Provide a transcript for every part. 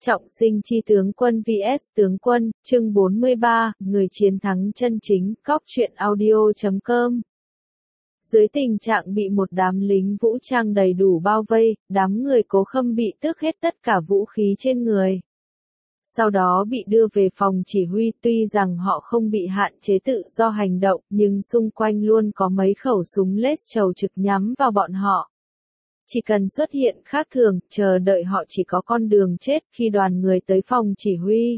Trọng sinh chi tướng quân vs tướng quân, chương 43, người chiến thắng chân chính, cóc truyện audio.com. Dưới tình trạng bị một đám lính vũ trang đầy đủ bao vây, đám người Cố Khâm bị tước hết tất cả vũ khí trên người. Sau đó bị đưa về phòng chỉ huy, tuy rằng họ không bị hạn chế tự do hành động, nhưng xung quanh luôn có mấy khẩu súng lết trầu trực nhắm vào bọn họ. Chỉ cần xuất hiện khác thường, chờ đợi họ chỉ có con đường chết khi đoàn người tới phòng chỉ huy.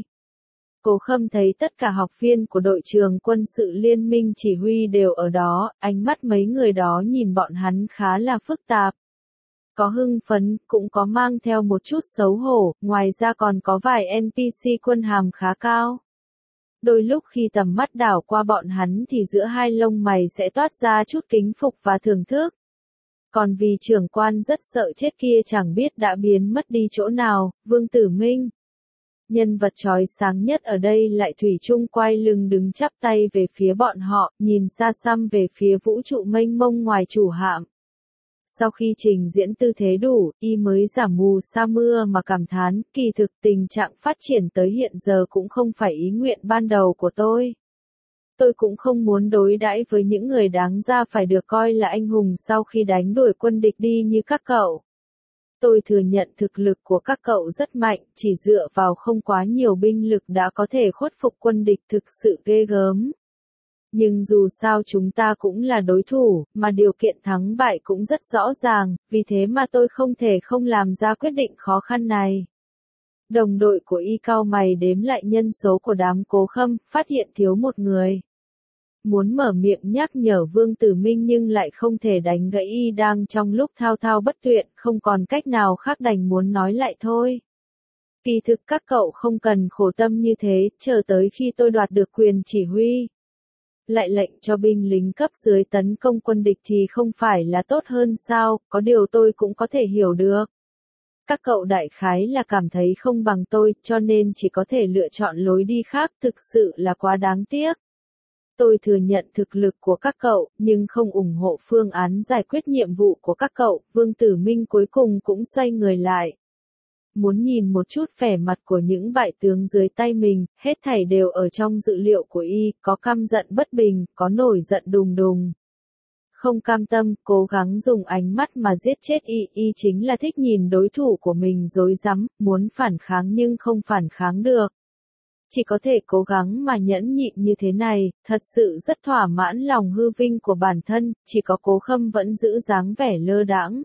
Cố Khâm thấy tất cả học viên của đội trường quân sự liên minh chỉ huy đều ở đó, ánh mắt mấy người đó nhìn bọn hắn khá là phức tạp. Có hưng phấn, cũng có mang theo một chút xấu hổ, ngoài ra còn có vài NPC quân hàm khá cao. Đôi lúc khi tầm mắt đảo qua bọn hắn thì giữa hai lông mày sẽ toát ra chút kính phục và thưởng thức. Còn vì trưởng quan rất sợ chết kia chẳng biết đã biến mất đi chỗ nào, Vương Tử Minh. Nhân vật chói sáng nhất ở đây lại thủy chung quay lưng đứng chắp tay về phía bọn họ, nhìn xa xăm về phía vũ trụ mênh mông ngoài chủ hạm. Sau khi trình diễn tư thế đủ, y mới giảm mù sa mưa mà cảm thán, kỳ thực tình trạng phát triển tới hiện giờ cũng không phải ý nguyện ban đầu của tôi. Tôi cũng không muốn đối đãi với những người đáng ra phải được coi là anh hùng sau khi đánh đuổi quân địch đi như các cậu. Tôi thừa nhận thực lực của các cậu rất mạnh, chỉ dựa vào không quá nhiều binh lực đã có thể khuất phục quân địch thực sự ghê gớm. Nhưng dù sao chúng ta cũng là đối thủ, mà điều kiện thắng bại cũng rất rõ ràng, vì thế mà tôi không thể không làm ra quyết định khó khăn này. Đồng đội của y cau mày đếm lại nhân số của đám Cố Khâm, phát hiện thiếu một người. Muốn mở miệng nhắc nhở Vương Tử Minh nhưng lại không thể đánh gãy y đang trong lúc thao thao bất tuyệt, không còn cách nào khác đành muốn nói lại thôi. Kỳ thực các cậu không cần khổ tâm như thế, chờ tới khi tôi đoạt được quyền chỉ huy. Lại lệnh cho binh lính cấp dưới tấn công quân địch thì không phải là tốt hơn sao, có điều tôi cũng có thể hiểu được. Các cậu đại khái là cảm thấy không bằng tôi, cho nên chỉ có thể lựa chọn lối đi khác, thực sự là quá đáng tiếc. Tôi thừa nhận thực lực của các cậu, nhưng không ủng hộ phương án giải quyết nhiệm vụ của các cậu, Vương Tử Minh cuối cùng cũng xoay người lại. Muốn nhìn một chút vẻ mặt của những bại tướng dưới tay mình, hết thảy đều ở trong dự liệu của y, có căm giận bất bình, có nổi giận đùng đùng. Không cam tâm, cố gắng dùng ánh mắt mà giết chết y chính là thích nhìn đối thủ của mình rối rắm, muốn phản kháng nhưng không phản kháng được. Chỉ có thể cố gắng mà nhẫn nhịn như thế này, thật sự rất thỏa mãn lòng hư vinh của bản thân, chỉ có Cố Khâm vẫn giữ dáng vẻ lơ đãng.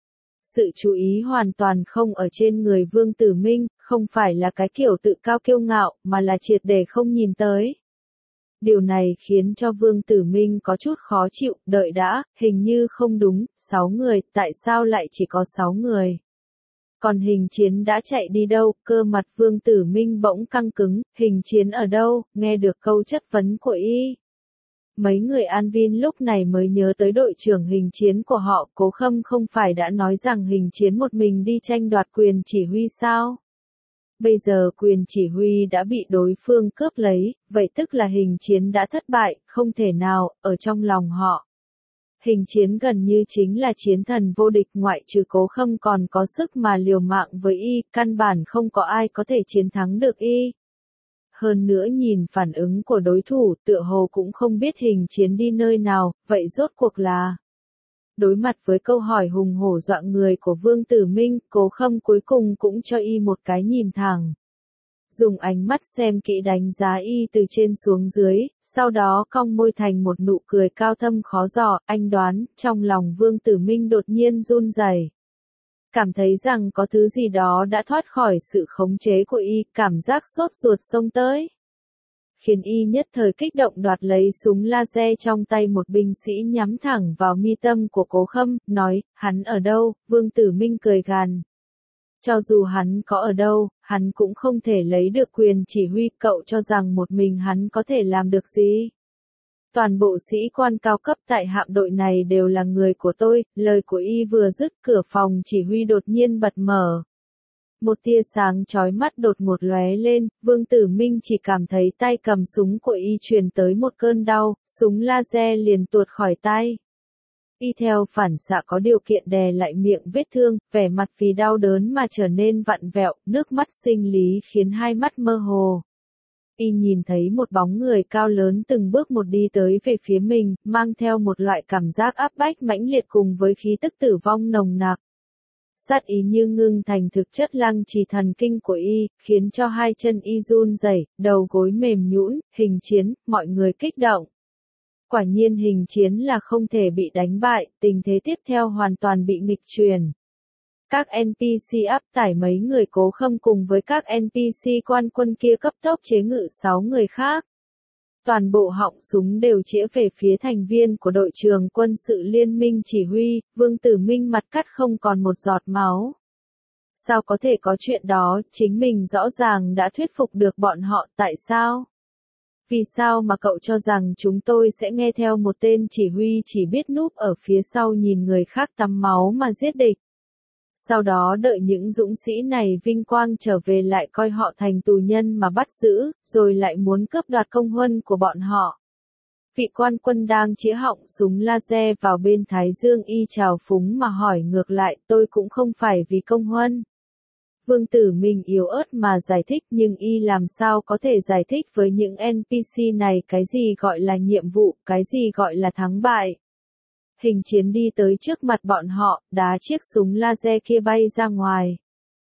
Sự chú ý hoàn toàn không ở trên người Vương Tử Minh, không phải là cái kiểu tự cao kiêu ngạo, mà là triệt để không nhìn tới. Điều này khiến cho Vương Tử Minh có chút khó chịu, đợi đã, hình như không đúng, 6 người, tại sao lại chỉ có 6 người? Còn Hình Chiến đã chạy đi đâu? Cơ mặt Vương Tử Minh bỗng căng cứng, Hình Chiến ở đâu? Nghe được câu chất vấn của y. Mấy người An Vin lúc này mới nhớ tới đội trưởng Hình Chiến của họ, Cố Khâm không phải đã nói rằng Hình Chiến một mình đi tranh đoạt quyền chỉ huy sao? Bây giờ quyền chỉ huy đã bị đối phương cướp lấy, vậy tức là Hình Chiến đã thất bại, không thể nào, ở trong lòng họ. Hình Chiến gần như chính là chiến thần vô địch, ngoại trừ Cố Khâm còn có sức mà liều mạng với y, căn bản không có ai có thể chiến thắng được y. Hơn nữa nhìn phản ứng của đối thủ, tựa hồ cũng không biết Hình Chiến đi nơi nào, vậy rốt cuộc là... Đối mặt với câu hỏi hùng hổ dọa người của Vương Tử Minh, Cố Khâm cuối cùng cũng cho y một cái nhìn thẳng. Dùng ánh mắt xem kỹ đánh giá y từ trên xuống dưới, sau đó cong môi thành một nụ cười cao thâm khó dò, anh đoán, trong lòng Vương Tử Minh đột nhiên run rẩy. Cảm thấy rằng có thứ gì đó đã thoát khỏi sự khống chế của y, cảm giác sốt ruột xông tới. Khiến y nhất thời kích động đoạt lấy súng laser trong tay một binh sĩ nhắm thẳng vào mi tâm của Cố Khâm, nói, hắn ở đâu? Vương Tử Minh cười gằn. Cho dù hắn có ở đâu, hắn cũng không thể lấy được quyền chỉ huy, cậu cho rằng một mình hắn có thể làm được gì? Toàn bộ sĩ quan cao cấp tại hạm đội này đều là người của tôi, lời của y vừa dứt cửa phòng chỉ huy đột nhiên bật mở. Một tia sáng chói mắt đột ngột lóe lên, Vương Tử Minh chỉ cảm thấy tay cầm súng của y truyền tới một cơn đau, súng laser liền tuột khỏi tay. Y theo phản xạ có điều kiện đè lại miệng vết thương, vẻ mặt vì đau đớn mà trở nên vặn vẹo, nước mắt sinh lý khiến hai mắt mơ hồ. Y nhìn thấy một bóng người cao lớn từng bước một đi tới về phía mình, mang theo một loại cảm giác áp bách mãnh liệt cùng với khí tức tử vong nồng nặc. Sát ý như ngưng thành thực chất lăng trì thần kinh của Y, khiến cho hai chân Y run rẩy, đầu gối mềm nhũn. Hình Chiến, mọi người kích động. Quả nhiên Hình Chiến là không thể bị đánh bại, tình thế tiếp theo hoàn toàn bị nghịch truyền. Các NPC áp tải mấy người Cố Khâm cùng với các NPC quan quân kia cấp tốc chế ngự 6 người khác. Toàn bộ họng súng đều chĩa về phía thành viên của đội trường quân sự liên minh chỉ huy, Vương Tử Minh mặt cắt không còn một giọt máu. Sao có thể có chuyện đó, chính mình rõ ràng đã thuyết phục được bọn họ, tại sao? Vì sao mà cậu cho rằng chúng tôi sẽ nghe theo một tên chỉ huy chỉ biết núp ở phía sau nhìn người khác tắm máu mà giết địch? Sau đó đợi những dũng sĩ này vinh quang trở về lại coi họ thành tù nhân mà bắt giữ, rồi lại muốn cướp đoạt công huân của bọn họ. Vị quan quân đang chĩa họng súng laser vào bên thái dương Y trào phúng mà hỏi ngược lại, tôi cũng không phải vì công huân. Vương Tử Minh yếu ớt mà giải thích, nhưng Y làm sao có thể giải thích với những NPC này cái gì gọi là nhiệm vụ, cái gì gọi là thắng bại. Hình Chiến đi tới trước mặt bọn họ, đá chiếc súng laser kia bay ra ngoài.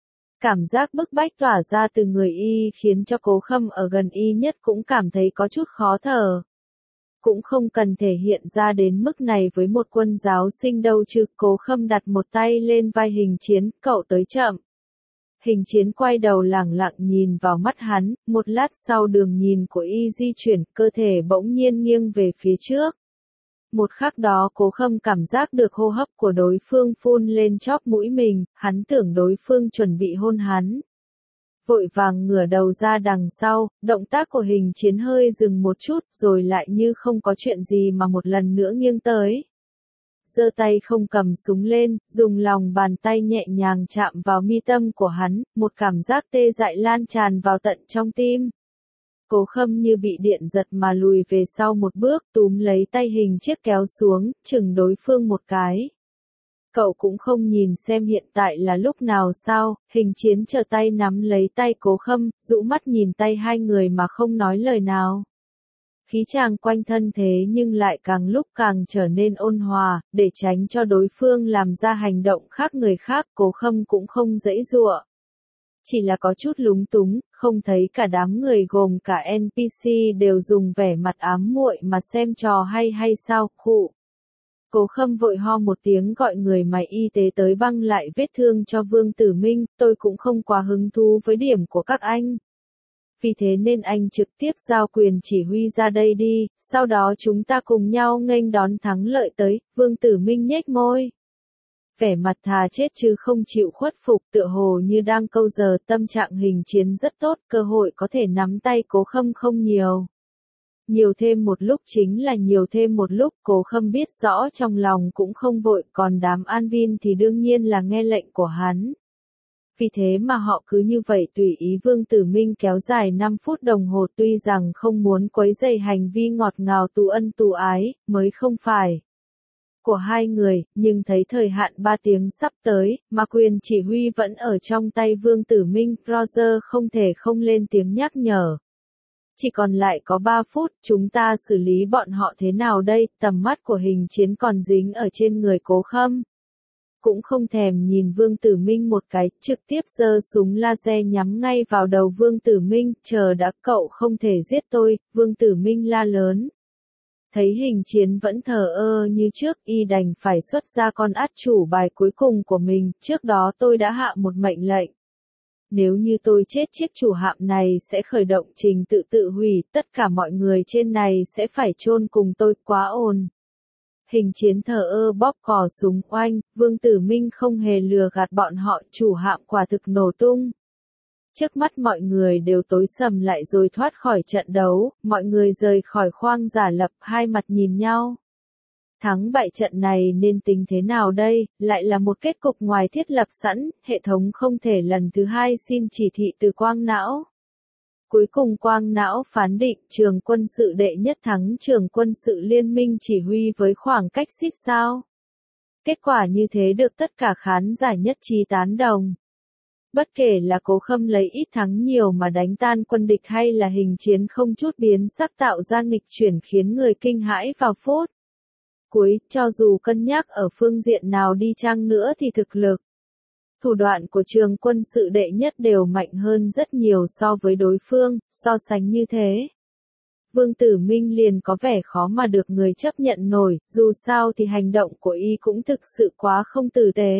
Cảm giác bức bách tỏa ra từ người Y khiến cho Cố Khâm ở gần Y nhất cũng cảm thấy có chút khó thở. Cũng không cần thể hiện ra đến mức này với một quân giáo sinh đâu chứ. Cố Khâm đặt một tay lên vai Hình Chiến, cậu tới chậm. Hình Chiến quay đầu lẳng lặng nhìn vào mắt hắn, một lát sau đường nhìn của Y di chuyển, cơ thể bỗng nhiên nghiêng về phía trước. Một khắc đó Cố Khâm cảm giác được hô hấp của đối phương phun lên chóp mũi mình, hắn tưởng đối phương chuẩn bị hôn hắn. Vội vàng ngửa đầu ra đằng sau, động tác của Hình Chiến hơi dừng một chút rồi lại như không có chuyện gì mà một lần nữa nghiêng tới. Giơ tay không cầm súng lên, dùng lòng bàn tay nhẹ nhàng chạm vào mi tâm của hắn, một cảm giác tê dại lan tràn vào tận trong tim. Cố Khâm như bị điện giật mà lùi về sau một bước, túm lấy tay Hình Chiếc kéo xuống, chừng đối phương một cái. Cậu cũng không nhìn xem hiện tại là lúc nào sao? Hình Chiến trở tay nắm lấy tay Cố Khâm, dụ mắt nhìn tay hai người mà không nói lời nào. Khí chàng quanh thân thế nhưng lại càng lúc càng trở nên ôn hòa, để tránh cho đối phương làm ra hành động khác người khác, Cố Khâm cũng không giãy giụa. Chỉ là có chút lúng túng, không thấy cả đám người gồm cả NPC đều dùng vẻ mặt ám muội mà xem trò hay sao, khụ. Cố Khâm vội ho một tiếng gọi người máy y tế tới băng lại vết thương cho Vương Tử Minh, tôi cũng không quá hứng thú với điểm của các anh. Vì thế nên anh trực tiếp giao quyền chỉ huy ra đây đi, sau đó chúng ta cùng nhau nghênh đón thắng lợi tới. Vương Tử Minh nhếch môi. Vẻ mặt thà chết chứ không chịu khuất phục, tựa hồ như đang câu giờ. Tâm trạng Hình Chiến rất tốt, cơ hội có thể nắm tay Cố Khâm không nhiều. Nhiều thêm một lúc chính là nhiều thêm một lúc, Cố Khâm biết rõ trong lòng cũng không vội, còn đám An Vin thì đương nhiên là nghe lệnh của hắn. Vì thế mà họ cứ như vậy tùy ý Vương Tử Minh kéo dài 5 phút đồng hồ, tuy rằng không muốn quấy rầy hành vi ngọt ngào tù ân tù ái, mới không phải của hai người, nhưng thấy thời hạn 3 tiếng sắp tới, mà quyền chỉ huy vẫn ở trong tay Vương Tử Minh, Roger không thể không lên tiếng nhắc nhở. Chỉ còn lại có 3 phút, chúng ta xử lý bọn họ thế nào đây? Tầm mắt của Hình Chiến còn dính ở trên người Cố Khâm. Cũng không thèm nhìn Vương Tử Minh một cái, trực tiếp giơ súng laser nhắm ngay vào đầu Vương Tử Minh, chờ đã, cậu không thể giết tôi, Vương Tử Minh la lớn. Thấy Hình Chiến vẫn thờ ơ như trước, Y đành phải xuất ra con át chủ bài cuối cùng của mình, trước đó tôi đã hạ một mệnh lệnh. Nếu như tôi chết, chiếc chủ hạm này sẽ khởi động trình tự tự hủy, tất cả mọi người trên này sẽ phải chôn cùng tôi, quá ồn. Hình Chiến thờ ơ bóp cò súng oanh, Vương Tử Minh không hề lừa gạt bọn họ, chủ hạm quả thực nổ tung. Trước mắt mọi người đều tối sầm lại rồi thoát khỏi trận đấu, mọi người rời khỏi khoang giả lập, hai mặt nhìn nhau. Thắng bại trận này nên tính thế nào đây, lại là một kết cục ngoài thiết lập sẵn, hệ thống không thể lần thứ hai xin chỉ thị từ quang não. Cuối cùng quang não phán định trường quân sự đệ nhất thắng trường quân sự liên minh chỉ huy với khoảng cách xít sao. Kết quả như thế được tất cả khán giả nhất trí tán đồng. Bất kể là Cố Khâm lấy ít thắng nhiều mà đánh tan quân địch hay là hình chiến không chút biến sắc tạo ra nghịch chuyển khiến người kinh hãi vào phút cuối, cho dù cân nhắc ở phương diện nào đi chăng nữa thì thực lực, thủ đoạn của Trường Quân Sự đệ nhất đều mạnh hơn rất nhiều so với đối phương, so sánh như thế. Vương Tử Minh liền có vẻ khó mà được người chấp nhận nổi, dù sao thì hành động của y cũng thực sự quá không tử tế.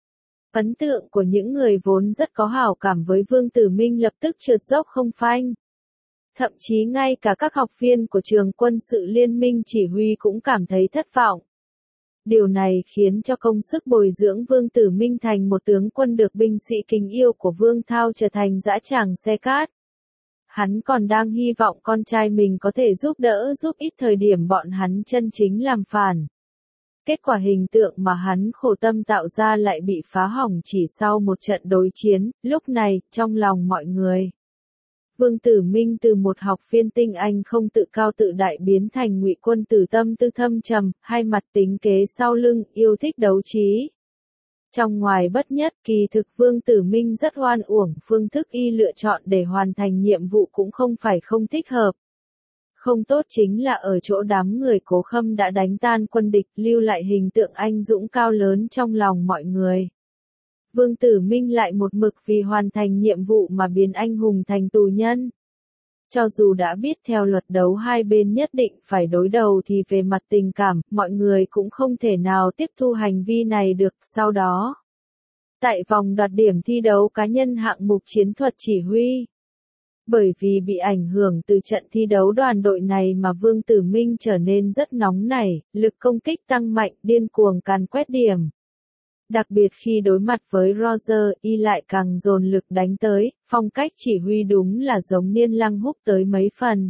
Ấn tượng của những người vốn rất có hảo cảm với Vương Tử Minh lập tức trượt dốc không phanh. Thậm chí ngay cả các học viên của Trường Quân Sự Liên minh chỉ huy cũng cảm thấy thất vọng. Điều này khiến cho công sức bồi dưỡng Vương Tử Minh thành một tướng quân được binh sĩ kính yêu của Vương Thao trở thành dã tràng xe cát. Hắn còn đang hy vọng con trai mình có thể giúp ít thời điểm bọn hắn chân chính làm phản. Kết quả hình tượng mà hắn khổ tâm tạo ra lại bị phá hỏng chỉ sau một trận đối chiến, lúc này, trong lòng mọi người. Vương Tử Minh từ một học viên tinh anh không tự cao tự đại biến thành ngụy quân tử tâm tư thâm trầm, hai mặt tính kế sau lưng, yêu thích đấu trí. Trong ngoài bất nhất, kỳ thực Vương Tử Minh rất oan uổng, phương thức y lựa chọn để hoàn thành nhiệm vụ cũng không phải không thích hợp. Không tốt chính là ở chỗ đám người Cố Khâm đã đánh tan quân địch, lưu lại hình tượng anh dũng cao lớn trong lòng mọi người. Vương Tử Minh lại một mực vì hoàn thành nhiệm vụ mà biến anh hùng thành tù nhân. Cho dù đã biết theo luật đấu hai bên nhất định phải đối đầu thì về mặt tình cảm, mọi người cũng không thể nào tiếp thu hành vi này được. Sau đó, tại vòng đoạt điểm thi đấu cá nhân hạng mục chiến thuật chỉ huy, bởi vì bị ảnh hưởng từ trận thi đấu đoàn đội này mà Vương Tử Minh trở nên rất nóng nảy, lực công kích tăng mạnh, điên cuồng càn quét điểm. Đặc biệt khi đối mặt với Roger, y lại càng dồn lực đánh tới, phong cách chỉ huy đúng là giống Niên Lăng Húc tới mấy phần.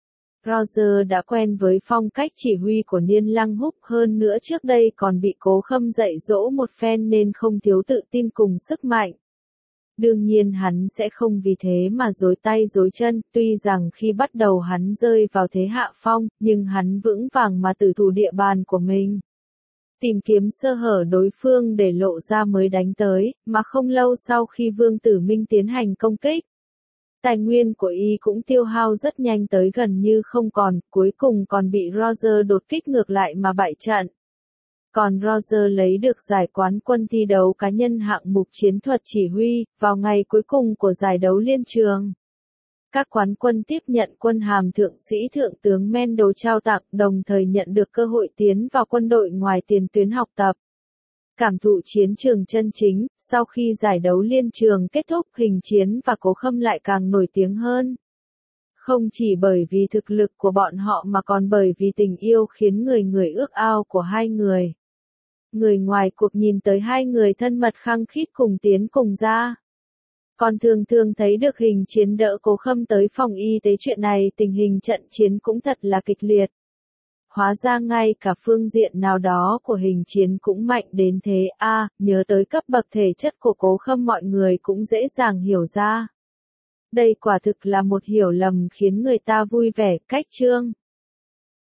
Roger đã quen với phong cách chỉ huy của Niên Lăng Húc, hơn nữa trước đây còn bị Cố Khâm dạy dỗ một phen nên không thiếu tự tin cùng sức mạnh. Đương nhiên hắn sẽ không vì thế mà rối tay rối chân, tuy rằng khi bắt đầu hắn rơi vào thế hạ phong, nhưng hắn vững vàng mà tử thủ địa bàn của mình. Tìm kiếm sơ hở đối phương để lộ ra mới đánh tới, mà không lâu sau khi Vương Tử Minh tiến hành công kích. Tài nguyên của y cũng tiêu hao rất nhanh tới gần như không còn, cuối cùng còn bị Roger đột kích ngược lại mà bại trận. Còn Roger lấy được giải quán quân thi đấu cá nhân hạng mục chiến thuật chỉ huy, vào ngày cuối cùng của giải đấu liên trường. Các quán quân tiếp nhận quân hàm thượng sĩ thượng tướng Mendo trao tặng, đồng thời nhận được cơ hội tiến vào quân đội ngoài tiền tuyến học tập. Cảm thụ chiến trường chân chính, sau khi giải đấu liên trường kết thúc, Hình Chiến và Cố Khâm lại càng nổi tiếng hơn. Không chỉ bởi vì thực lực của bọn họ mà còn bởi vì tình yêu khiến người người ước ao của hai người. Người ngoài cuộc nhìn tới hai người thân mật khăng khít cùng tiến cùng ra. Còn thường thường thấy được Hình Chiến đỡ Cố Khâm tới phòng y tế, chuyện này tình hình trận chiến cũng thật là kịch liệt. Hóa ra ngay cả phương diện nào đó của Hình Chiến cũng mạnh đến thế, nhớ tới cấp bậc thể chất của Cố Khâm mọi người cũng dễ dàng hiểu ra. Đây quả thực là một hiểu lầm khiến người ta vui vẻ. Cách chương